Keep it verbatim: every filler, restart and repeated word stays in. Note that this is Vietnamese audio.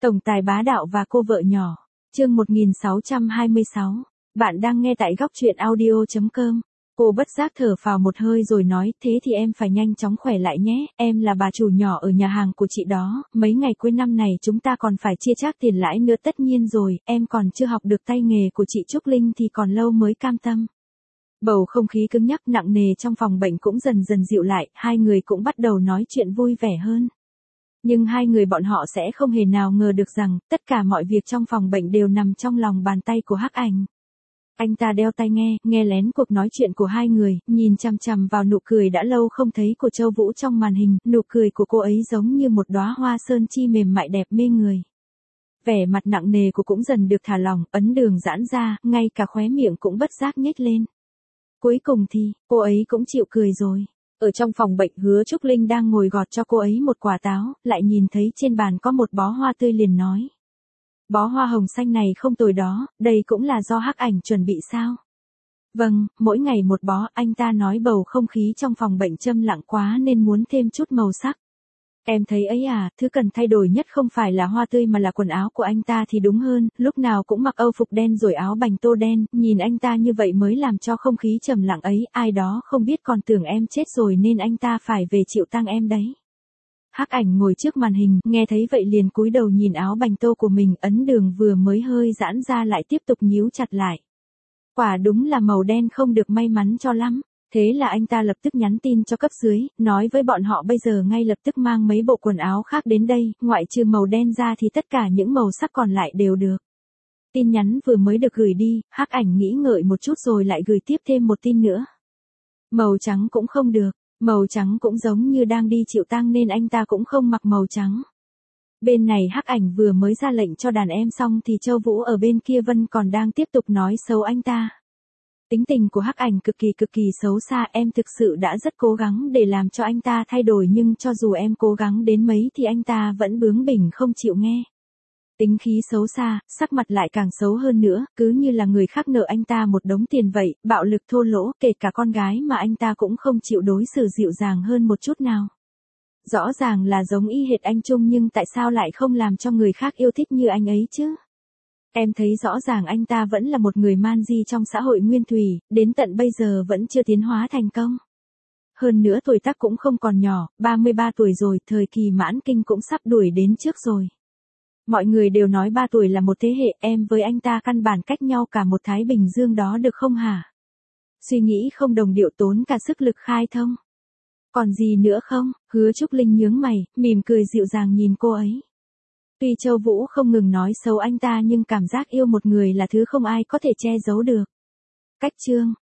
Tổng tài bá đạo và cô vợ nhỏ. Chương một nghìn sáu trăm hai mươi sáu. Bạn đang nghe tại góc truyện audio chấm com. Cô bất giác thở phào một hơi rồi nói, thế thì em phải nhanh chóng khỏe lại nhé, em là bà chủ nhỏ ở nhà hàng của chị đó, mấy ngày cuối năm này chúng ta còn phải chia chác tiền lãi nữa, tất nhiên rồi, em còn chưa học được tay nghề của chị Trúc Linh thì còn lâu mới cam tâm. Bầu không khí cứng nhắc nặng nề trong phòng bệnh cũng dần dần dịu lại, hai người cũng bắt đầu nói chuyện vui vẻ hơn. Nhưng hai người bọn họ sẽ không hề nào ngờ được rằng, tất cả mọi việc trong phòng bệnh đều nằm trong lòng bàn tay của Hắc Ảnh. Anh ta đeo tai nghe, nghe lén cuộc nói chuyện của hai người, nhìn chằm chằm vào nụ cười đã lâu không thấy của Châu Vũ trong màn hình, nụ cười của cô ấy giống như một đóa hoa sơn chi mềm mại đẹp mê người. Vẻ mặt nặng nề của cũng dần được thả lỏng, ấn đường giãn ra, ngay cả khóe miệng cũng bất giác nhếch lên. Cuối cùng thì, cô ấy cũng chịu cười rồi. Ở trong phòng bệnh, Hứa Trúc Linh đang ngồi gọt cho cô ấy một quả táo, lại nhìn thấy trên bàn có một bó hoa tươi liền nói. Bó hoa hồng xanh này không tồi đó, đây cũng là do Hắc Ảnh chuẩn bị sao? Vâng, mỗi ngày một bó, anh ta nói, bầu không khí trong phòng bệnh châm lặng quá nên muốn thêm chút màu sắc. Em thấy ấy à, thứ cần thay đổi nhất không phải là hoa tươi mà là quần áo của anh ta thì đúng hơn, lúc nào cũng mặc âu phục đen rồi áo bành tô đen, nhìn anh ta như vậy mới làm cho không khí trầm lặng ấy, ai đó không biết còn tưởng em chết rồi nên anh ta phải về chịu tang em đấy. Hắc Ảnh ngồi trước màn hình, nghe thấy vậy liền cúi đầu nhìn áo bành tô của mình, ấn đường vừa mới hơi giãn ra lại tiếp tục nhíu chặt lại. Quả đúng là màu đen không được may mắn cho lắm. Thế là anh ta lập tức nhắn tin cho cấp dưới, nói với bọn họ bây giờ ngay lập tức mang mấy bộ quần áo khác đến đây, ngoại trừ màu đen ra thì tất cả những màu sắc còn lại đều được. Tin nhắn vừa mới được gửi đi, Hắc Ảnh nghĩ ngợi một chút rồi lại gửi tiếp thêm một tin nữa. Màu trắng cũng không được, màu trắng cũng giống như đang đi chịu tang nên anh ta cũng không mặc màu trắng. Bên này Hắc Ảnh vừa mới ra lệnh cho đàn em xong thì Châu Vũ ở bên kia Vân còn đang tiếp tục nói xấu anh ta. Tính tình của Hắc Ảnh cực kỳ cực kỳ xấu xa, em thực sự đã rất cố gắng để làm cho anh ta thay đổi nhưng cho dù em cố gắng đến mấy thì anh ta vẫn bướng bỉnh không chịu nghe. Tính khí xấu xa, sắc mặt lại càng xấu hơn nữa, cứ như là người khác nợ anh ta một đống tiền vậy, bạo lực thô lỗ, kể cả con gái mà anh ta cũng không chịu đối xử dịu dàng hơn một chút nào. Rõ ràng là giống y hệt anh Trung nhưng tại sao lại không làm cho người khác yêu thích như anh ấy chứ? Em thấy rõ ràng anh ta vẫn là một người man di trong xã hội nguyên thủy, đến tận bây giờ vẫn chưa tiến hóa thành công. Hơn nữa tuổi tác cũng không còn nhỏ, ba mươi ba tuổi rồi, thời kỳ mãn kinh cũng sắp đuổi đến trước rồi. Mọi người đều nói ba tuổi là một thế hệ, em với anh ta căn bản cách nhau cả một Thái Bình Dương đó được không hả? Suy nghĩ không đồng điệu, tốn cả sức lực khai thông. Còn gì nữa không? Hứa Trúc Linh nhướng mày, mỉm cười dịu dàng nhìn cô ấy. Tuy Châu Vũ không ngừng nói xấu anh ta nhưng cảm giác yêu một người là thứ không ai có thể che giấu được. Cách chương